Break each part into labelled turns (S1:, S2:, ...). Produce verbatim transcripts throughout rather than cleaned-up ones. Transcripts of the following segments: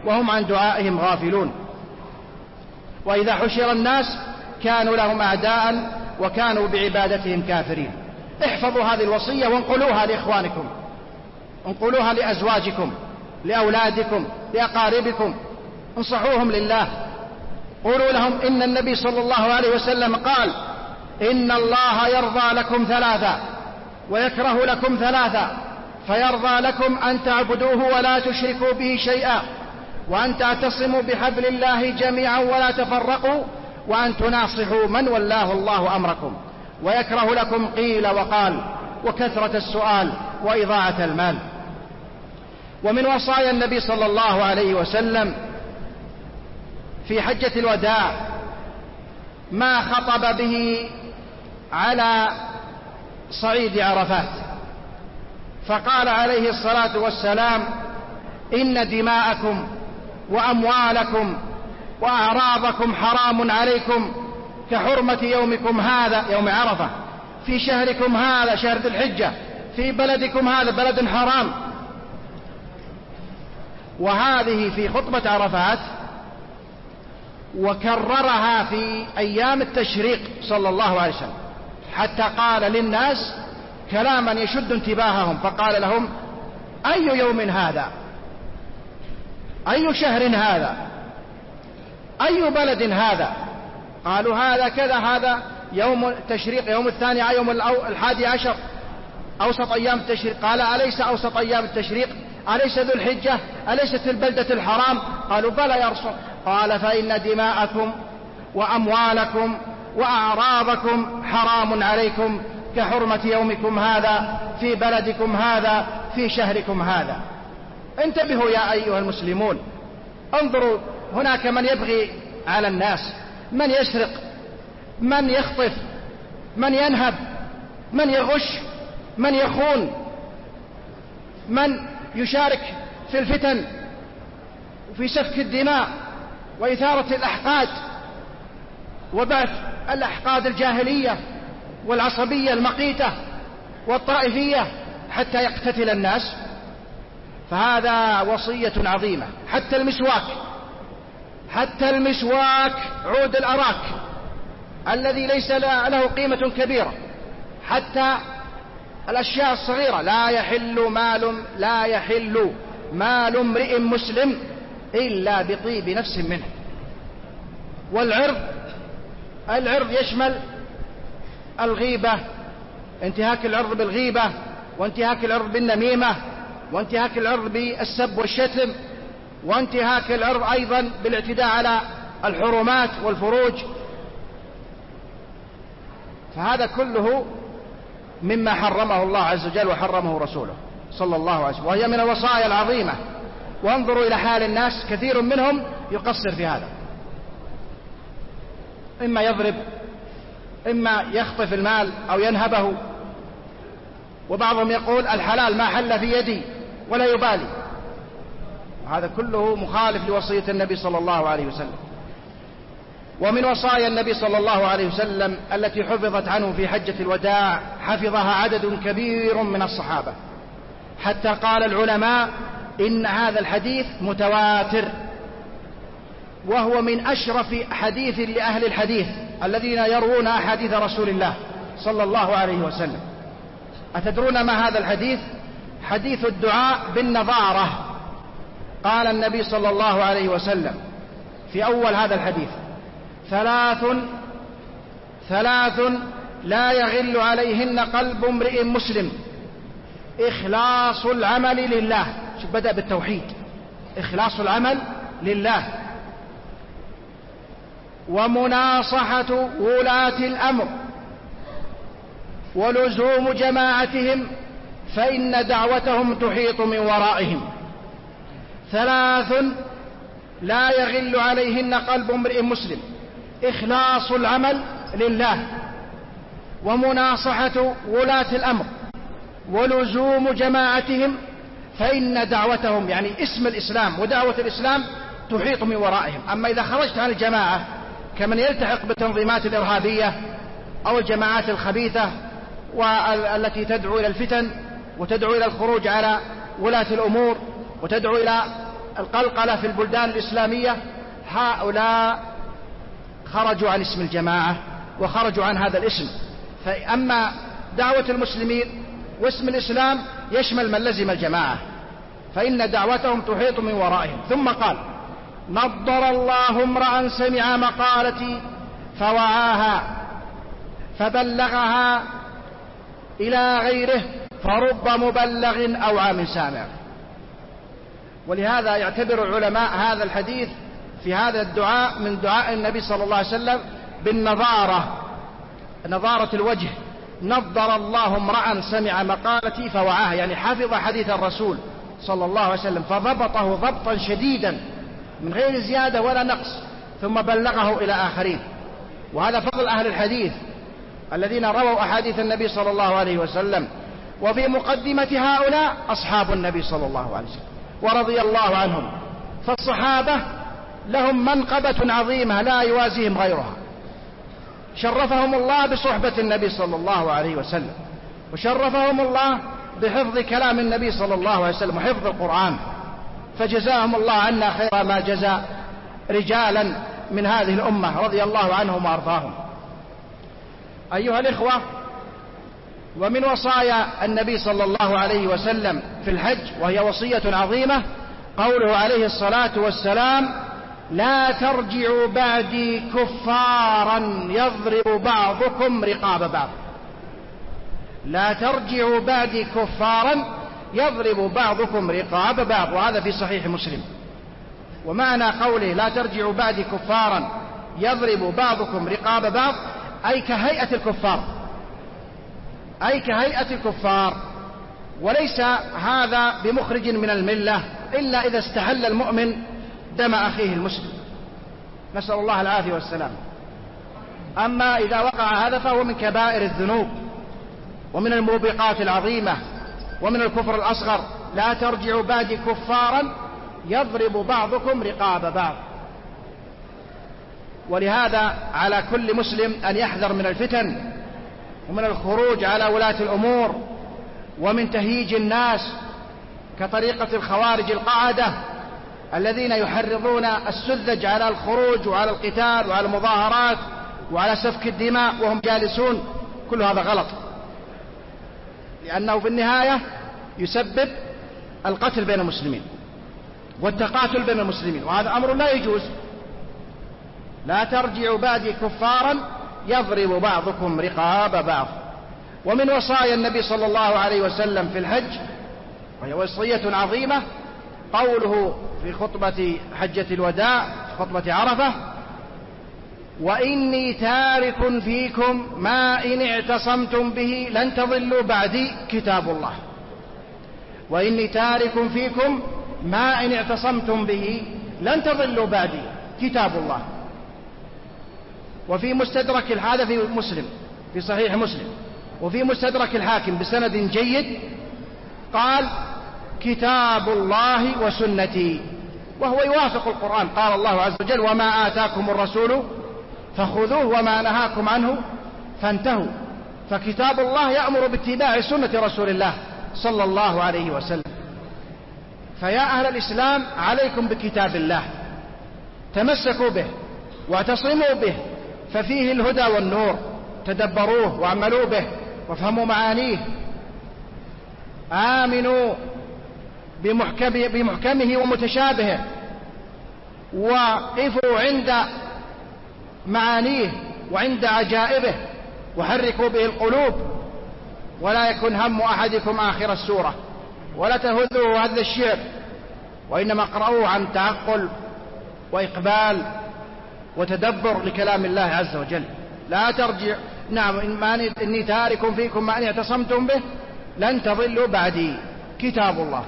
S1: وهم عن دعائهم غافلون. وإذا حشر الناس كانوا لهم أعداء وكانوا بعبادتهم كافرين. احفظوا هذه الوصية وانقلوها لإخوانكم، انقلوها لأزواجكم، لأولادكم، لأقاربكم، انصحوهم لله. قولوا لهم إن النبي صلى الله عليه وسلم قال: إن الله يرضى لكم ثلاثا ويكره لكم ثلاثا، فيرضى لكم أن تعبدوه ولا تشركوا به شيئا، وأن تعتصموا بحبل الله جميعا ولا تفرقوا، وأن تناصحوا من ولاه الله أمركم، ويكره لكم قيل وقال وكثرة السؤال وإضاعة المال. ومن وصايا النبي صلى الله عليه وسلم في حجة الوداع ما خطب به على صعيد عرفات، فقال عليه الصلاة والسلام: إن دماءكم وأموالكم وأعراضكم حرام عليكم كحرمة يومكم هذا يوم عرفة في شهركم هذا شهر ذي الحجة في بلدكم هذا بلد حرام. وهذه في خطبة عرفات، وكررها في أيام التشريق صلى الله عليه وسلم، حتى قال للناس كلاما يشد انتباههم، فقال لهم: أي يوم هذا؟ أي شهر هذا؟ أي بلد هذا؟ قالوا: هذا كذا، هذا يوم التشريق، يوم الثاني، يوم الحادي عشر، أوسط أيام التشريق. قال: أليس أوسط أيام التشريق؟ أليس ذو الحجة؟ أليست البلدة الحرام؟ قالوا: بلى يا رسول. قال: فإن دماءكم وأموالكم وأعراضكم حرام عليكم كحرمة يومكم هذا في بلدكم هذا في شهركم هذا. انتبهوا يا أيها المسلمون، انظروا، هناك من يبغي على الناس، من يسرق، من يخطف، من ينهب، من يغش، من يخون، من يشارك في الفتن وفي سفك الدماء وإثارة الأحقاد وبعث الأحقاد الجاهلية والعصبية المقيتة والطائفية حتى يقتتل الناس. فهذا وصية عظيمة. حتى المسواك، حتى المسواك عود الأراك الذي ليس له قيمة كبيرة، حتى الأشياء الصغيرة، لا يحل مال لا يحل مال امرئ مسلم إلا بطيب نفس منه. والعرض، العرض يشمل الغيبة، انتهاك العرض بالغيبة، وانتهاك العرض بالنميمة، وانتهاك العرض بالسب والشتم، وانتهاك العرض أيضا بالاعتداء على الحرمات والفروج. فهذا كله مما حرمه الله عز وجل وحرمه رسوله صلى الله عليه وسلم، وهي من الوصايا العظيمة. وانظروا إلى حال الناس، كثير منهم يقصر في هذا، إما يضرب، إما يخطف المال أو ينهبه، وبعضهم يقول الحلال ما حل في يدي ولا يبالي. هذا كله مخالف لوصية النبي صلى الله عليه وسلم. ومن وصايا النبي صلى الله عليه وسلم التي حفظت عنه في حجة الوداع، حفظها عدد كبير من الصحابة، حتى قال العلماء إن هذا الحديث متواتر، وهو من أشرف حديث لأهل الحديث الذين يروون أحاديث رسول الله صلى الله عليه وسلم. أتدرون ما هذا الحديث؟ حديث الدعاء بالنظارة. قال النبي صلى الله عليه وسلم في أول هذا الحديث: ثلاث ثلاث لا يغل عليهن قلب امرئ مسلم: إخلاص العمل لله. شوف، بدأ بالتوحيد، إخلاص العمل لله، ومناصحة ولاة الأمر، ولزوم جماعتهم فإن دعوتهم تحيط من ورائهم. ثلاث لا يغل عليهن قلب امرئ مسلم: إخلاص العمل لله، ومناصحة ولاة الأمر، ولزوم جماعتهم فإن دعوتهم، يعني اسم الإسلام ودعوة الإسلام، تحيط من ورائهم. أما إذا خرجت عن الجماعة كمن يلتحق بالتنظيمات الإرهابية أو الجماعات الخبيثة والتي تدعو إلى الفتن وتدعو إلى الخروج على ولاة الأمور وتدعو إلى القلقلة في البلدان الإسلامية هؤلاء خرجوا عن اسم الجماعة وخرجوا عن هذا الاسم. فأما دعوة المسلمين واسم الإسلام يشمل من لزم الجماعة، فإن دعوتهم تحيط من ورائهم. ثم قال: نضر الله امرأ سمع مقالتي فوعاها فبلغها إلى غيره فرب مبلغ أوعى من سامع. ولهذا يعتبر العلماء هذا الحديث في هذا الدعاء من دعاء النبي صلى الله عليه وسلم بالنظارة، نظارة الوجه. نضر الله امرأ سمع مقالتي فوعاها، يعني حفظ حديث الرسول صلى الله عليه وسلم فضبطه ضبطا شديدا من غير زيادة ولا نقص، ثم بلغه إلى آخرين. وهذا فضل أهل الحديث الذين رووا أحاديث النبي صلى الله عليه وسلم. وفي مقدمة هؤلاء أصحاب النبي صلى الله عليه وسلم ورضي الله عنهم. فالصحابة لهم منقبة عظيمة لا يوازيهم غيرها، شرفهم الله بصحبة النبي صلى الله عليه وسلم، وشرفهم الله بحفظ كلام النبي صلى الله عليه وسلم وحفظ القرآن، فجزاهم الله عنا خير ما جزى رجالا من هذه الأمة رضي الله عنهم وأرضاهم. أيها الإخوة، ومن وصايا النبي صلى الله عليه وسلم في الحج، وهي وصية عظيمة، قوله عليه الصلاة والسلام: لا ترجعوا بعدي كفارا يضرب بعضكم رقاب بعض. لا ترجعوا بعدي كفارا يضرب بعضكم رقاب بعض، وهذا في صحيح مسلم. ومعنى قوله لا ترجعوا بعدي كفارا يضرب بعضكم رقاب بعض أي كهيئة الكفار، أي كهيئة الكفار. وليس هذا بمخرج من الملة إلا إذا استحل المؤمن دم أخيه المسلم، نسأل الله العافية والسلام. أما إذا وقع هذا فهو من كبائر الذنوب ومن الموبقات العظيمة ومن الكفر الأصغر. لا ترجعوا بعدي كفارا يضرب بعضكم رقاب بعض. ولهذا على كل مسلم أن يحذر من الفتن ومن الخروج على ولاة الأمور ومن تهييج الناس كطريقة الخوارج القاعدة الذين يحرضون السذج على الخروج وعلى القتال وعلى المظاهرات وعلى سفك الدماء وهم جالسون. كل هذا غلط، لأنه في النهاية يسبب القتل بين المسلمين والتقاتل بين المسلمين، وهذا أمر لا يجوز. لا ترجعوا بعدي كفارا يضرب بعضكم رقاب بعض. ومن وصايا النبي صلى الله عليه وسلم في الحج، وهي وصية عظيمة، قوله في خطبة حجة الوداع خطبة عرفة: وإني تارك فيكم ما إن اعتصمتم به لن تضلوا بعدي كتاب الله. وإني تارك فيكم ما إن اعتصمتم به لن تضلوا بعدي كتاب الله. وفي مستدرك، هذا في مسلم في صحيح مسلم، وفي مستدرك الحاكم بسند جيد قال: كتاب الله وسنتي، وهو يوافق القرآن. قال الله عز وجل: وما آتاكم الرسول فخذوه وما نهاكم عنه فانتهوا. فكتاب الله يأمر باتباع سنة رسول الله صلى الله عليه وسلم. فيا أهل الإسلام، عليكم بكتاب الله، تمسكوا به واعتصموا به، ففيه الهدى والنور، تدبروه واعملوا به وافهموا معانيه. آمنوا بمحكمه ومتشابهه، وقفوا عند معانيه وعند عجائبه، وحركوا به القلوب، ولا يكن هم أحدكم آخر السورة، ولا تهذوه هذا الشعر، وإنما اقرأوه عن تعقل وإقبال وتدبر لكلام الله عز وجل. لا ترجع، نعم، إني تارك فيكم ما إن اعتصمتم به لن تضلوا بعدي كتاب الله.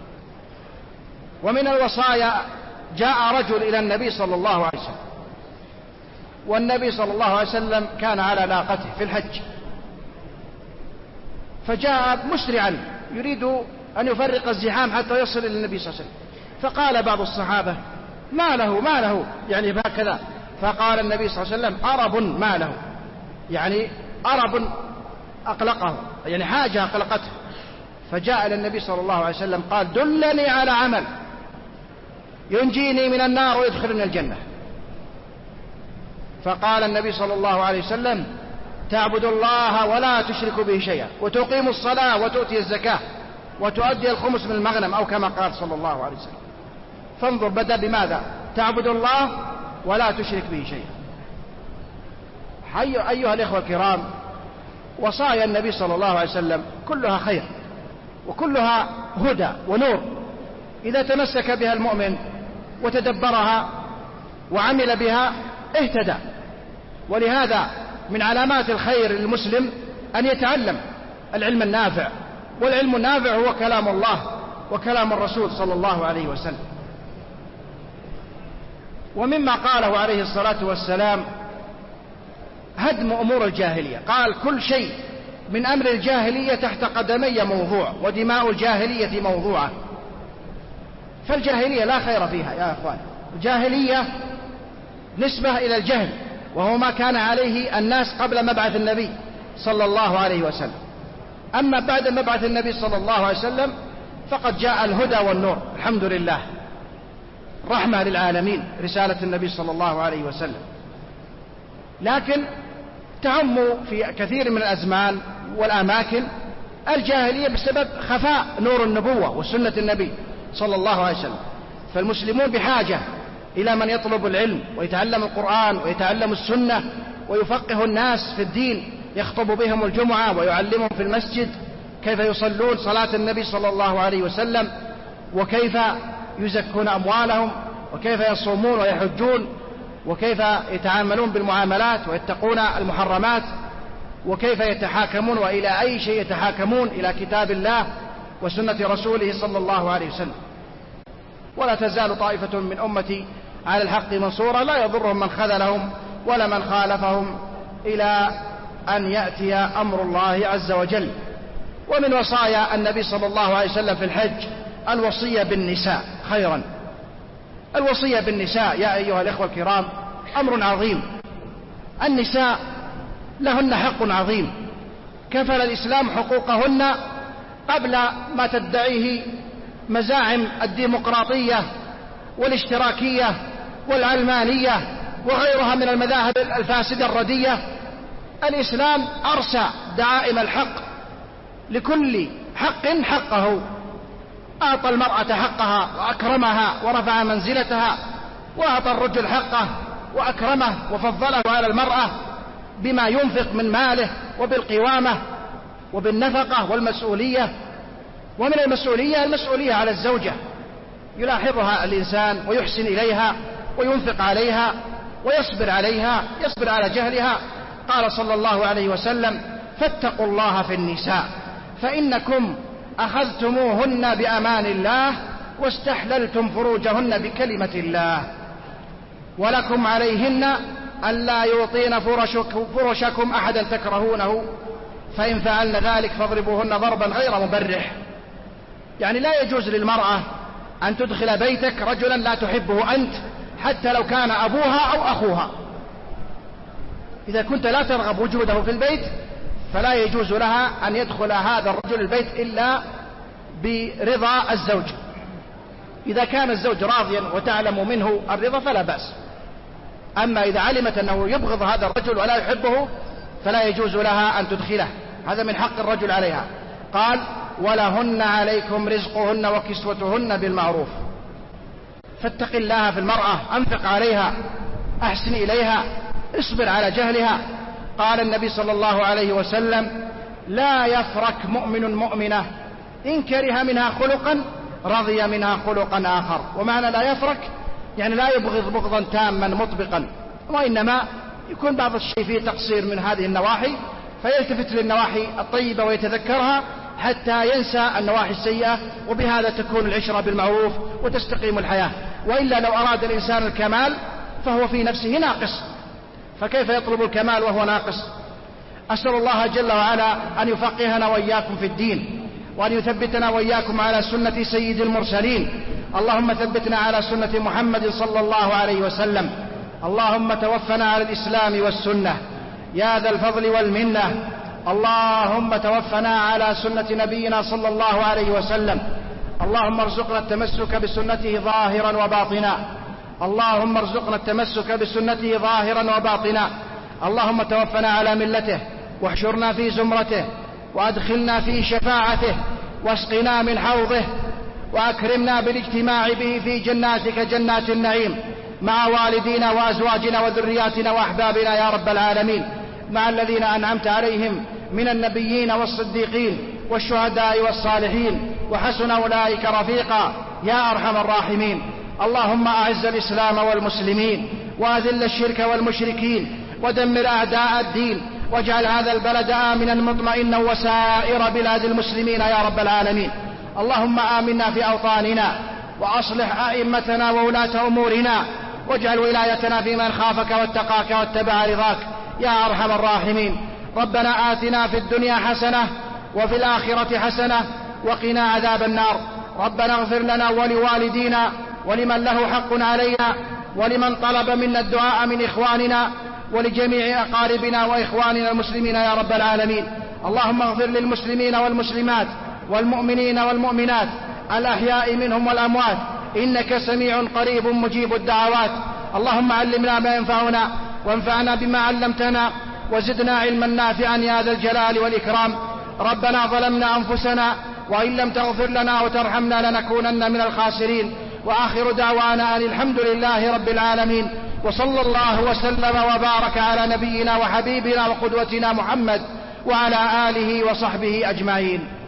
S1: ومن الوصايا، جاء رجل إلى النبي صلى الله عليه وسلم، والنبي صلى الله عليه وسلم كان على ناقته في الحج، فجاء مسرعا يريد أن يفرق الزحام حتى يصل إلى النبي صلى الله عليه وسلم. فقال بعض الصحابة: ما له ما له يعني هكذا. فقال النبي صلى الله عليه وسلم: أرب ما له، يعني أرب أقلقه، يعني حاجة أقلقته. فجاء إلى النبي صلى الله عليه وسلم قال: دلني على عمل ينجيني من النار ويدخلني الجنة. فقال النبي صلى الله عليه وسلم: تعبد الله ولا تشرك به شيئا، وتقيم الصلاة وتؤتي الزكاة وتؤدي الخمس من المغنم، أو كما قال صلى الله عليه وسلم. فانظر، بدأ بماذا؟ تعبد الله ولا تشرك به شيئا. أيها الإخوة الكرام، وصايا النبي صلى الله عليه وسلم كلها خير وكلها هدى ونور، إذا تمسك بها المؤمن وتدبرها وعمل بها اهتدى. ولهذا من علامات الخير للمسلم أن يتعلم العلم النافع، والعلم النافع هو كلام الله وكلام الرسول صلى الله عليه وسلم. ومما قاله عليه الصلاة والسلام هدم أمور الجاهلية، قال: كل شيء من أمر الجاهلية تحت قدمي موضوع، ودماء الجاهلية موضوعة. فالجاهلية لا خير فيها يا أخوان. الجاهلية نسبة إلى الجهل، وهو ما كان عليه الناس قبل مبعث النبي صلى الله عليه وسلم. أما بعد مبعث النبي صلى الله عليه وسلم فقد جاء الهدى والنور، الحمد لله، رحمة للعالمين رسالة النبي صلى الله عليه وسلم. لكن تعم في كثير من الأزمان والأماكن الجاهلية بسبب خفاء نور النبوة وسنة النبي صلى الله عليه وسلم. فالمسلمون بحاجة إلى من يطلب العلم ويتعلم القرآن ويتعلم السنة ويفقه الناس في الدين، يخطب بهم الجمعة ويعلمهم في المسجد كيف يصلون صلاة النبي صلى الله عليه وسلم، وكيف يزكون أموالهم، وكيف يصومون ويحجون، وكيف يتعاملون بالمعاملات ويتقون المحرمات، وكيف يتحاكمون وإلى أي شيء يتحاكمون، إلى كتاب الله وسنة رسوله صلى الله عليه وسلم. ولا تزال طائفة من أمتي على الحق منصورة، لا يضرهم من خذلهم ولا من خالفهم إلى أن يأتي أمر الله عز وجل. ومن وصايا النبي صلى الله عليه وسلم في الحج الوصية بالنساء خيرا. الوصية بالنساء يا أيها الإخوة الكرام أمر عظيم. النساء لهن حق عظيم، كفل الإسلام حقوقهن قبل ما تدعيه مزاعم الديمقراطية والاشتراكية والعلمانية وغيرها من المذاهب الفاسدة الردية. الإسلام أرسى دعائم الحق، لكل حق حقه، أعطى المرأة حقها وأكرمها ورفع منزلتها، وأعطى الرجل حقه وأكرمه وفضله على المرأة بما ينفق من ماله وبالقوامة وبالنفقة والمسؤولية. ومن المسؤولية المسؤولية على الزوجة، يلاحظها الإنسان ويحسن إليها وينفق عليها ويصبر عليها، يصبر على جهلها. قال صلى الله عليه وسلم: فاتقوا الله في النساء فإنكم أخذتموهن بأمان الله واستحللتم فروجهن بكلمة الله، ولكم عليهن ألا يوطين فرشك فرشكم أحدا تكرهونه، فإن فعلن ذلك فاضربوهن ضربا غير مبرح. يعني لا يجوز للمرأة أن تدخل بيتك رجلا لا تحبه أنت، حتى لو كان أبوها أو أخوها. إذا كنت لا ترغب وجوده في البيت فلا يجوز لها أن يدخل هذا الرجل البيت إلا برضا الزوج. إذا كان الزوج راضيا وتعلم منه الرضا فلا بأس. أما إذا علمت أنه يبغض هذا الرجل ولا يحبه فلا يجوز لها أن تدخله، هذا من حق الرجل عليها. قال: ولهن عليكم رزقهن وكسوتهن بالمعروف. فاتق الله في المرأة، أنفق عليها، أحسن إليها، اصبر على جهلها. قال النبي صلى الله عليه وسلم: لا يفرك مؤمن مؤمنة إن كره منها خلقا رضي منها خلقا آخر. ومعنى لا يفرك يعني لا يبغض بغضا تاما مطبقا، وإنما يكون بعض الشيء فيه تقصير من هذه النواحي فيلتفت للنواحي الطيبة ويتذكرها حتى ينسى النواحي السيئة، وبهذا تكون العشرة بالمعروف وتستقيم الحياة. وإلا لو أراد الإنسان الكمال فهو في نفسه ناقص، فكيف يطلب الكمال وهو ناقص؟ أسأل الله جل وعلا أن يفقهنا وإياكم في الدين، وأن يثبتنا وإياكم على سنة سيد المرسلين. اللهم ثبتنا على سنة محمد صلى الله عليه وسلم. اللهم توفنا على الإسلام والسنة يا ذا الفضل والمنة. اللهم توفنا على سنة نبينا صلى الله عليه وسلم. اللهم ارزقنا التمسك بسنته ظاهرا وباطنا اللهم ارزقنا التمسك بسنته ظاهرا وباطنا اللهم توفنا على ملته واحشرنا في زمرته وأدخلنا في شفاعته واسقنا من حوضه وأكرمنا بالاجتماع به في جناتك جنات النعيم مع والدينا وأزواجنا وذرياتنا وأحبابنا يا رب العالمين، مع الذين أنعمت عليهم من النبيين والصديقين والشهداء والصالحين وحسن أولئك رفيقا يا أرحم الراحمين. اللهم أعز الإسلام والمسلمين وأذل الشرك والمشركين ودمر أعداء الدين واجعل هذا البلد آمنا مطمئنا وسائر بلاد المسلمين يا رب العالمين. اللهم آمنا في أوطاننا وأصلح أئمتنا وولاة أمورنا واجعل ولايتنا في من خافك واتقاك واتبع رضاك يا أرحم الراحمين. ربنا آتنا في الدنيا حسنة وفي الآخرة حسنة وقنا عذاب النار. ربنا اغفر لنا ولوالدينا ولمن له حق علينا ولمن طلب منا الدعاء من إخواننا ولجميع أقاربنا وإخواننا المسلمين يا رب العالمين. اللهم اغفر للمسلمين والمسلمات والمؤمنين والمؤمنات الأحياء منهم والأموات إنك سميع قريب مجيب الدعوات. اللهم علمنا ما ينفعنا وانفعنا بما علمتنا وزدنا علما نافعا يا ذا الجلال والإكرام. ربنا ظلمنا أنفسنا وإن لم تغفر لنا وترحمنا لنكونن من الخاسرين. وآخر دعوانا أن الحمد لله رب العالمين، وصلى الله وسلم وبارك على نبينا وحبيبنا وقدوتنا محمد وعلى آله وصحبه أجمعين.